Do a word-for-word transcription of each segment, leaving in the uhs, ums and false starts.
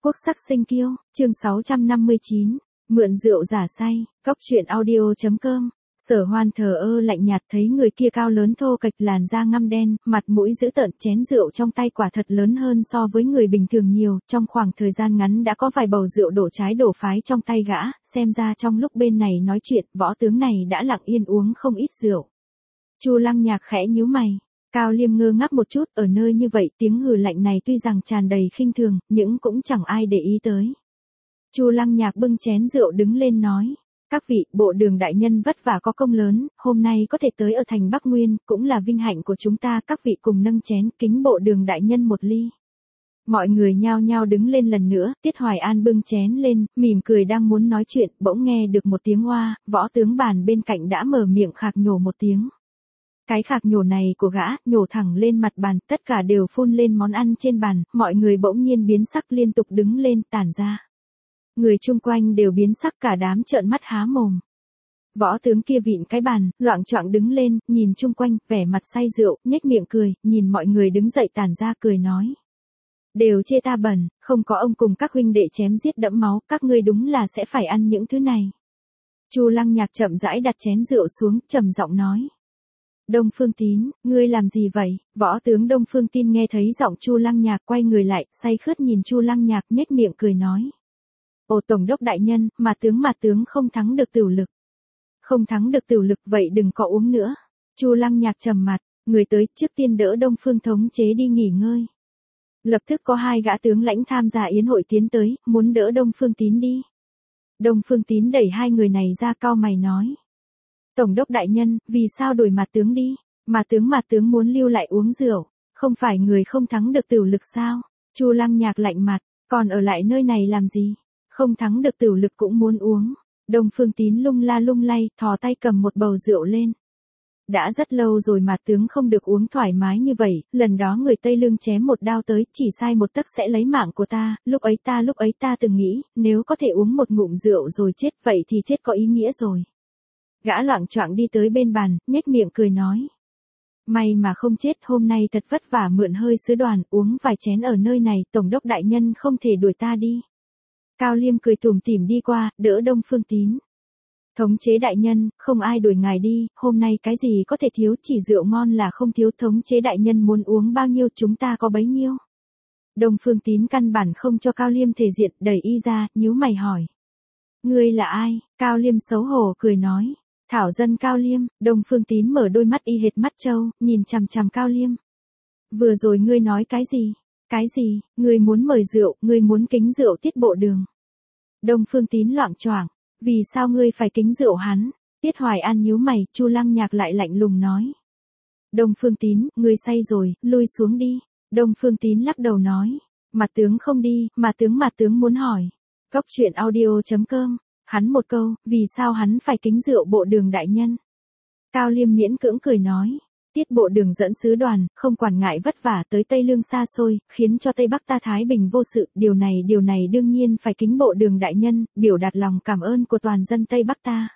Quốc sắc sinh kiêu, chương sáu trăm năm mươi chín, mượn rượu giả say, cóc truyện audio.com. Sở Hoan thờ ơ lạnh nhạt thấy người kia cao lớn thô kệch, làn da ngăm đen, mặt mũi dữ tợn, chén rượu trong tay quả thật lớn hơn so với người bình thường nhiều, trong khoảng thời gian ngắn đã có vài bầu rượu đổ trái đổ phái trong tay gã, xem ra trong lúc bên này nói chuyện, võ tướng này đã lặng yên uống không ít rượu. Chu Lăng Nhạc khẽ nhíu mày. Cao Liêm ngơ ngác một chút, ở nơi như vậy tiếng hừ lạnh này tuy rằng tràn đầy khinh thường, nhưng cũng chẳng ai để ý tới. Chu Lăng Nhạc bưng chén rượu đứng lên nói, các vị, bộ đường đại nhân vất vả có công lớn, hôm nay có thể tới ở thành Bắc Nguyên, cũng là vinh hạnh của chúng ta, các vị cùng nâng chén, kính bộ đường đại nhân một ly. Mọi người nhao nhao đứng lên lần nữa, Tiết Hoài An bưng chén lên, mỉm cười đang muốn nói chuyện, bỗng nghe được một tiếng oa, võ tướng bàn bên cạnh đã mở miệng khạc nhổ một tiếng. Cái khạc nhổ này của gã, nhổ thẳng lên mặt bàn, tất cả đều phun lên món ăn trên bàn, mọi người bỗng nhiên biến sắc liên tục đứng lên, tản ra. Người chung quanh đều biến sắc, cả đám trợn mắt há mồm. Võ tướng kia vịn cái bàn, loạng choạng đứng lên, nhìn chung quanh, vẻ mặt say rượu, nhếch miệng cười, nhìn mọi người đứng dậy tản ra cười nói. Đều chê ta bẩn, không có ông cùng các huynh đệ chém giết đẫm máu, các ngươi đúng là sẽ phải ăn những thứ này. Chu Lăng Nhạc chậm rãi đặt chén rượu xuống, trầm giọng nói. Đông Phương Tín, ngươi làm gì vậy? Võ tướng Đông Phương Tín nghe thấy giọng Chu Lăng Nhạc quay người lại, say khướt nhìn Chu Lăng Nhạc nhếch miệng cười nói. Ồ tổng đốc đại nhân, mà tướng mà tướng không thắng được tửu lực. Không thắng được tửu lực vậy đừng có uống nữa. Chu Lăng Nhạc trầm mặt, người tới trước tiên đỡ Đông Phương thống chế đi nghỉ ngơi. Lập tức có hai gã tướng lãnh tham gia yến hội tiến tới, muốn đỡ Đông Phương Tín đi. Đông Phương Tín đẩy hai người này ra cau mày nói. Tổng đốc đại nhân, vì sao đuổi mặt tướng đi? Mà tướng mà tướng muốn lưu lại uống rượu, không phải người không thắng được tửu lực sao? Chu Lăng Nhạc lạnh mặt, còn ở lại nơi này làm gì? Không thắng được tửu lực cũng muốn uống. Đông Phương Tín lung la lung lay, thò tay cầm một bầu rượu lên. Đã rất lâu rồi mà tướng không được uống thoải mái như vậy, lần đó người Tây Lương chém một đao tới, chỉ sai một tấc sẽ lấy mạng của ta, lúc ấy ta lúc ấy ta từng nghĩ, nếu có thể uống một ngụm rượu rồi chết, vậy thì chết có ý nghĩa rồi. Gã loạng choạng đi tới bên bàn, nhếch miệng cười nói. May mà không chết, hôm nay thật vất vả mượn hơi sứ đoàn, uống vài chén ở nơi này, tổng đốc đại nhân không thể đuổi ta đi. Cao Liêm cười tủm tỉm đi qua, đỡ Đông Phương Tín. Thống chế đại nhân, không ai đuổi ngài đi, hôm nay cái gì có thể thiếu, chỉ rượu ngon là không thiếu, thống chế đại nhân muốn uống bao nhiêu chúng ta có bấy nhiêu. Đông Phương Tín căn bản không cho Cao Liêm thể diện, đẩy y ra, nhíu mày hỏi. Ngươi là ai? Cao Liêm xấu hổ cười nói. Thảo dân Cao Liêm. Đông Phương Tín mở đôi mắt y hệt mắt trâu, nhìn chằm chằm Cao Liêm. Vừa rồi ngươi nói cái gì? Cái gì? Ngươi muốn mời rượu, ngươi muốn kính rượu Tiết bộ đường. Đông Phương Tín loạng choạng, vì sao ngươi phải kính rượu hắn? Tiết Hoài An nhíu mày, Chu Lăng Nhạc lại lạnh lùng nói. Đông Phương Tín, ngươi say rồi, lui xuống đi. Đông Phương Tín lắc đầu nói, mặt tướng không đi, mà tướng mặt tướng muốn hỏi. Cóc truyện audio.com. Hắn một câu, vì sao hắn phải kính rượu bộ đường đại nhân? Cao Liêm miễn cưỡng cười nói, Tiết bộ đường dẫn sứ đoàn, không quản ngại vất vả tới Tây Lương xa xôi, khiến cho Tây Bắc ta thái bình vô sự, điều này điều này đương nhiên phải kính bộ đường đại nhân, biểu đạt lòng cảm ơn của toàn dân Tây Bắc ta.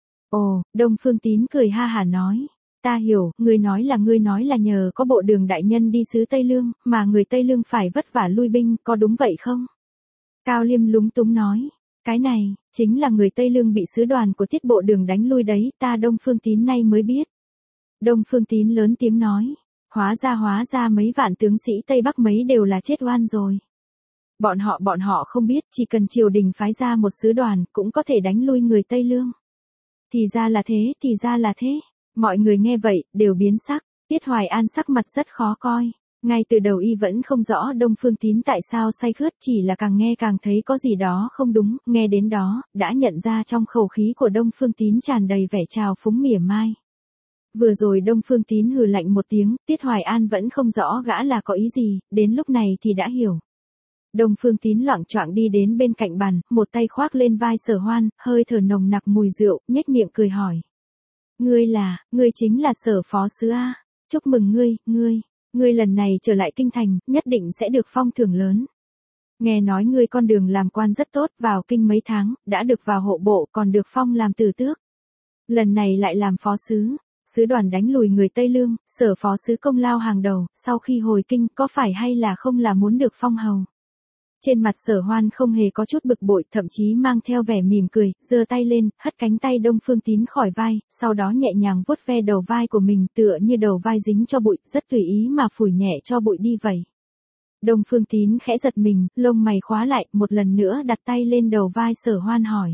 Ồ, Đông Phương Tín cười ha hả nói, ta hiểu, ngươi nói là ngươi nói là nhờ có bộ đường đại nhân đi sứ Tây Lương, mà người Tây Lương phải vất vả lui binh, có đúng vậy không? Cao Liêm lúng túng nói. Cái này, chính là người Tây Lương bị sứ đoàn của Tiết bộ đường đánh lui đấy, ta Đông Phương Tín nay mới biết. Đông Phương Tín lớn tiếng nói, hóa ra hóa ra mấy vạn tướng sĩ Tây Bắc mấy đều là chết oan rồi. Bọn họ bọn họ không biết, chỉ cần triều đình phái ra một sứ đoàn, cũng có thể đánh lui người Tây Lương. Thì ra là thế, thì ra là thế. Mọi người nghe vậy, đều biến sắc, Tiết Hoài An sắc mặt rất khó coi. Ngay từ đầu y vẫn không rõ Đông Phương Tín tại sao say khướt, chỉ là càng nghe càng thấy có gì đó không đúng, nghe đến đó, đã nhận ra trong khẩu khí của Đông Phương Tín tràn đầy vẻ trào phúng mỉa mai. Vừa rồi Đông Phương Tín hừ lạnh một tiếng, Tiết Hoài An vẫn không rõ gã là có ý gì, đến lúc này thì đã hiểu. Đông Phương Tín loạng choạng đi đến bên cạnh bàn, một tay khoác lên vai Sở Hoan, hơi thở nồng nặc mùi rượu, nhếch miệng cười hỏi. Ngươi là, ngươi chính là Sở phó sứ A, chúc mừng ngươi, ngươi. Ngươi lần này trở lại kinh thành, nhất định sẽ được phong thưởng lớn. Nghe nói ngươi con đường làm quan rất tốt, vào kinh mấy tháng, đã được vào hộ bộ, còn được phong làm tử tước. Lần này lại làm phó sứ, sứ đoàn đánh lùi người Tây Lương, Sở phó sứ công lao hàng đầu, sau khi hồi kinh, có phải hay là không là muốn được phong hầu? Trên mặt Sở Hoan không hề có chút bực bội, thậm chí mang theo vẻ mỉm cười, giơ tay lên, hất cánh tay Đông Phương Tín khỏi vai, sau đó nhẹ nhàng vuốt ve đầu vai của mình tựa như đầu vai dính cho bụi, rất tùy ý mà phủi nhẹ cho bụi đi vậy. Đông Phương Tín khẽ giật mình, lông mày khóa lại, một lần nữa đặt tay lên đầu vai Sở Hoan hỏi.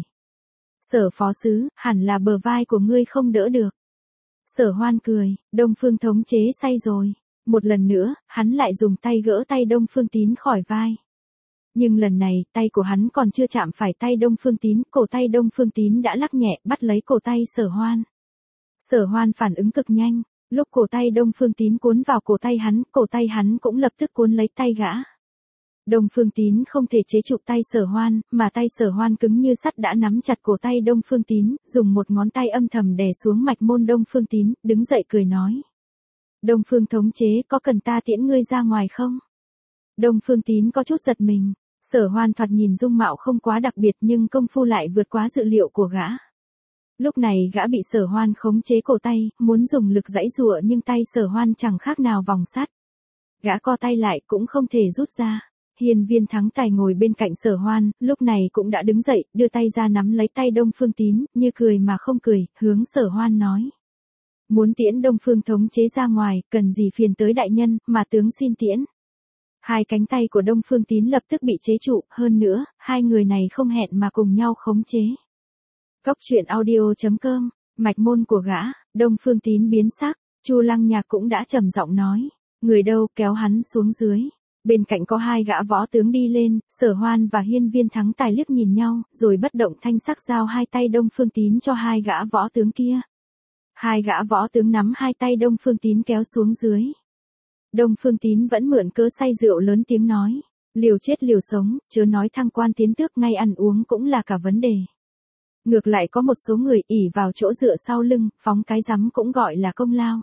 Sở phó sứ, hẳn là bờ vai của ngươi không đỡ được. Sở Hoan cười, Đông Phương thống chế say rồi. Một lần nữa, hắn lại dùng tay gỡ tay Đông Phương Tín khỏi vai. Nhưng lần này, tay của hắn còn chưa chạm phải tay Đông Phương Tín, cổ tay Đông Phương Tín đã lắc nhẹ, bắt lấy cổ tay Sở Hoan. Sở Hoan phản ứng cực nhanh, lúc cổ tay Đông Phương Tín cuốn vào cổ tay hắn, cổ tay hắn cũng lập tức cuốn lấy tay gã. Đông Phương Tín không thể chế trụ tay Sở Hoan, mà tay Sở Hoan cứng như sắt đã nắm chặt cổ tay Đông Phương Tín, dùng một ngón tay âm thầm đè xuống mạch môn Đông Phương Tín, đứng dậy cười nói. Đông Phương thống chế, có cần ta tiễn ngươi ra ngoài không? Đông Phương Tín có chút giật mình. Sở Hoan thoạt nhìn dung mạo không quá đặc biệt nhưng công phu lại vượt quá dự liệu của gã. Lúc này gã bị Sở Hoan khống chế cổ tay, muốn dùng lực giãy giụa nhưng tay Sở Hoan chẳng khác nào vòng sắt. Gã co tay lại cũng không thể rút ra. Hiên Viên Thắng Tài ngồi bên cạnh Sở Hoan, lúc này cũng đã đứng dậy, đưa tay ra nắm lấy tay Đông Phương Tín, như cười mà không cười, hướng Sở Hoan nói. Muốn tiễn Đông Phương thống chế ra ngoài, cần gì phiền tới đại nhân, mà tướng xin tiễn. Hai cánh tay của Đông Phương Tín lập tức bị chế trụ, hơn nữa, hai người này không hẹn mà cùng nhau khống chế. Cốc truyện audio chấm com, mạch môn của gã, Đông Phương Tín biến sắc, Chu Lăng Nhạc cũng đã trầm giọng nói, người đâu, kéo hắn xuống dưới. Bên cạnh có hai gã võ tướng đi lên, Sở Hoan và Hiên Viên Thắng Tài liếc nhìn nhau, rồi bất động thanh sắc giao hai tay Đông Phương Tín cho hai gã võ tướng kia. Hai gã võ tướng nắm hai tay Đông Phương Tín kéo xuống dưới. Đông Phương Tín vẫn mượn cớ say rượu lớn tiếng nói, liều chết liều sống, chớ nói thăng quan tiến tước, ngay ăn uống cũng là cả vấn đề. Ngược lại có một số người ỷ vào chỗ dựa sau lưng, phóng cái rắm cũng gọi là công lao.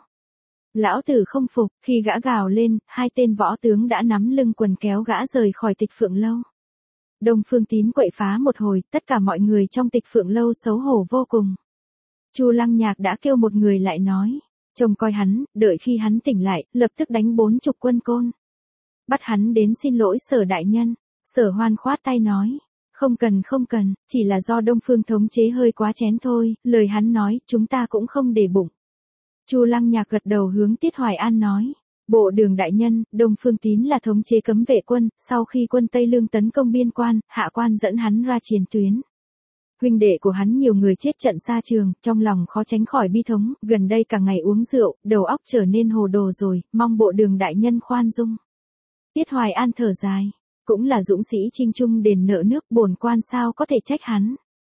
Lão tử không phục, khi gã gào lên, hai tên võ tướng đã nắm lưng quần kéo gã rời khỏi Tịch Phượng Lâu. Đông Phương Tín quậy phá một hồi, tất cả mọi người trong Tịch Phượng Lâu xấu hổ vô cùng. Chu Lăng Nhạc đã kêu một người lại nói, trông coi hắn, đợi khi hắn tỉnh lại, lập tức đánh bốn chục quân côn. Bắt hắn đến xin lỗi Sở đại nhân. Sở Hoan khoát tay nói, không cần không cần, chỉ là do Đông Phương thống chế hơi quá chén thôi, lời hắn nói, chúng ta cũng không để bụng. Chu Lăng Nhạc gật đầu hướng Tiết Hoài An nói, bộ đường đại nhân, Đông Phương Tín là thống chế cấm vệ quân, sau khi quân Tây Lương tấn công biên quan, hạ quan dẫn hắn ra chiến tuyến. Huynh đệ của hắn nhiều người chết trận xa trường, trong lòng khó tránh khỏi bi thống, gần đây cả ngày uống rượu, đầu óc trở nên hồ đồ rồi, mong bộ đường đại nhân khoan dung. Tiết Hoài An thở dài, cũng là dũng sĩ chinh trung đền nợ nước, bổn quan sao có thể trách hắn.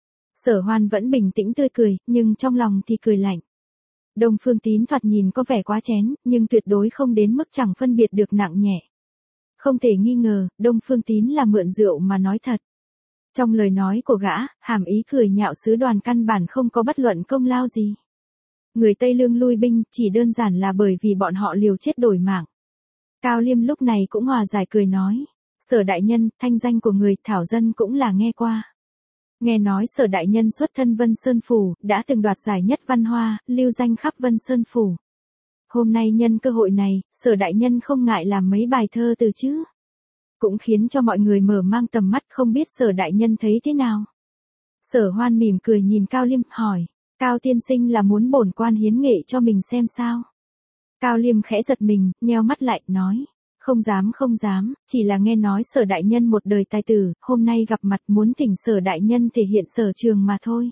Sở Hoan vẫn bình tĩnh tươi cười, nhưng trong lòng thì cười lạnh. Đông Phương Tín thoạt nhìn có vẻ quá chén, nhưng tuyệt đối không đến mức chẳng phân biệt được nặng nhẹ. Không thể nghi ngờ, Đông Phương Tín là mượn rượu mà nói thật. Trong lời nói của gã, hàm ý cười nhạo sứ đoàn căn bản không có bất luận công lao gì. Người Tây Lương lui binh chỉ đơn giản là bởi vì bọn họ liều chết đổi mạng. Cao Liêm lúc này cũng hòa giải cười nói, Sở đại nhân, thanh danh của người thảo dân cũng là nghe qua. Nghe nói Sở đại nhân xuất thân Vân Sơn Phủ, đã từng đoạt giải nhất văn hoa, lưu danh khắp Vân Sơn Phủ. Hôm nay nhân cơ hội này, Sở đại nhân không ngại làm mấy bài thơ từ chứ. Cũng khiến cho mọi người mở mang tầm mắt, không biết Sở đại nhân thấy thế nào. Sở Hoan mỉm cười nhìn Cao Liêm, hỏi, Cao tiên sinh là muốn bổn quan hiến nghệ cho mình xem sao? Cao Liêm khẽ giật mình, nheo mắt lại, nói, không dám không dám, chỉ là nghe nói Sở đại nhân một đời tài tử, hôm nay gặp mặt muốn thỉnh Sở đại nhân thể hiện sở trường mà thôi.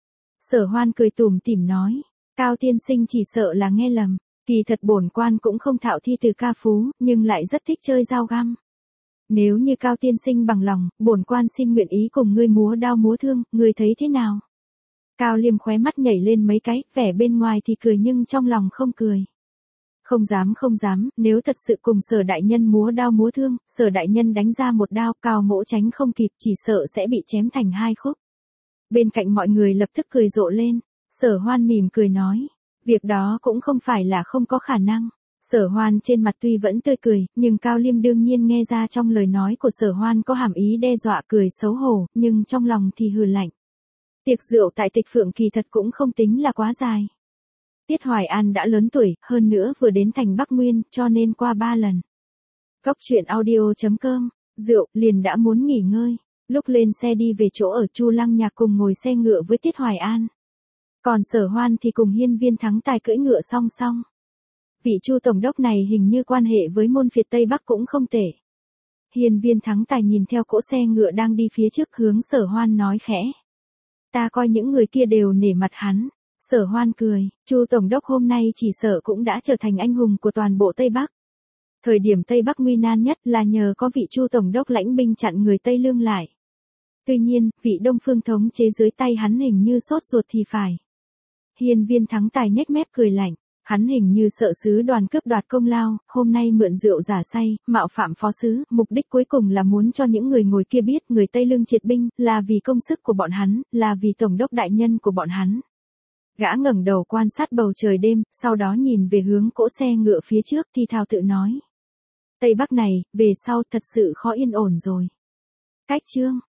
Sở Hoan cười tủm tỉm nói, Cao tiên sinh chỉ sợ là nghe lầm, kỳ thật bổn quan cũng không thạo thi từ ca phú, nhưng lại rất thích chơi dao găm. Nếu như Cao tiên sinh bằng lòng, bổn quan xin nguyện ý cùng ngươi múa đao múa thương, ngươi thấy thế nào? Cao Liêm khóe mắt nhảy lên mấy cái, vẻ bên ngoài thì cười nhưng trong lòng không cười. Không dám không dám, nếu thật sự cùng Sở đại nhân múa đao múa thương, Sở đại nhân đánh ra một đao, Cao mỗ tránh không kịp, chỉ sợ sẽ bị chém thành hai khúc. Bên cạnh mọi người lập tức cười rộ lên. Sở Hoan mỉm cười nói, việc đó cũng không phải là không có khả năng. Sở Hoan trên mặt tuy vẫn tươi cười, nhưng Cao Liêm đương nhiên nghe ra trong lời nói của Sở Hoan có hàm ý đe dọa, cười xấu hổ, nhưng trong lòng thì hừ lạnh. Tiệc rượu tại Tịch Phượng kỳ thật cũng không tính là quá dài. Tiết Hoài An đã lớn tuổi, hơn nữa vừa đến thành Bắc Nguyên, cho nên qua ba lần. Cốc truyện audio chấm com rượu, liền đã muốn nghỉ ngơi. Lúc lên xe đi về chỗ ở, Chu Lăng Nhạc cùng ngồi xe ngựa với Tiết Hoài An. Còn Sở Hoan thì cùng Hiên Viên Thắng Tài cưỡi ngựa song song. Vị Chu tổng đốc này hình như quan hệ với môn phiệt Tây Bắc cũng không tệ. Hiên Viên Thắng Tài nhìn theo cỗ xe ngựa đang đi phía trước, hướng Sở Hoan nói khẽ. Ta coi những người kia đều nể mặt hắn. Sở Hoan cười, Chu tổng đốc hôm nay chỉ sợ cũng đã trở thành anh hùng của toàn bộ Tây Bắc. Thời điểm Tây Bắc nguy nan nhất là nhờ có vị Chu tổng đốc lãnh binh chặn người Tây Lương lại. Tuy nhiên, vị Đông Phương thống chế dưới tay hắn hình như sốt ruột thì phải. Hiên Viên Thắng Tài nhếch mép cười lạnh, hắn hình như sợ sứ đoàn cướp đoạt công lao, hôm nay mượn rượu giả say, mạo phạm phó sứ, mục đích cuối cùng là muốn cho những người ngồi kia biết người Tây Lương triệt binh, là vì công sức của bọn hắn, là vì tổng đốc đại nhân của bọn hắn. Gã ngẩng đầu quan sát bầu trời đêm, sau đó nhìn về hướng cỗ xe ngựa phía trước thì thào tự nói. Tây Bắc này, về sau thật sự khó yên ổn rồi. Cách chương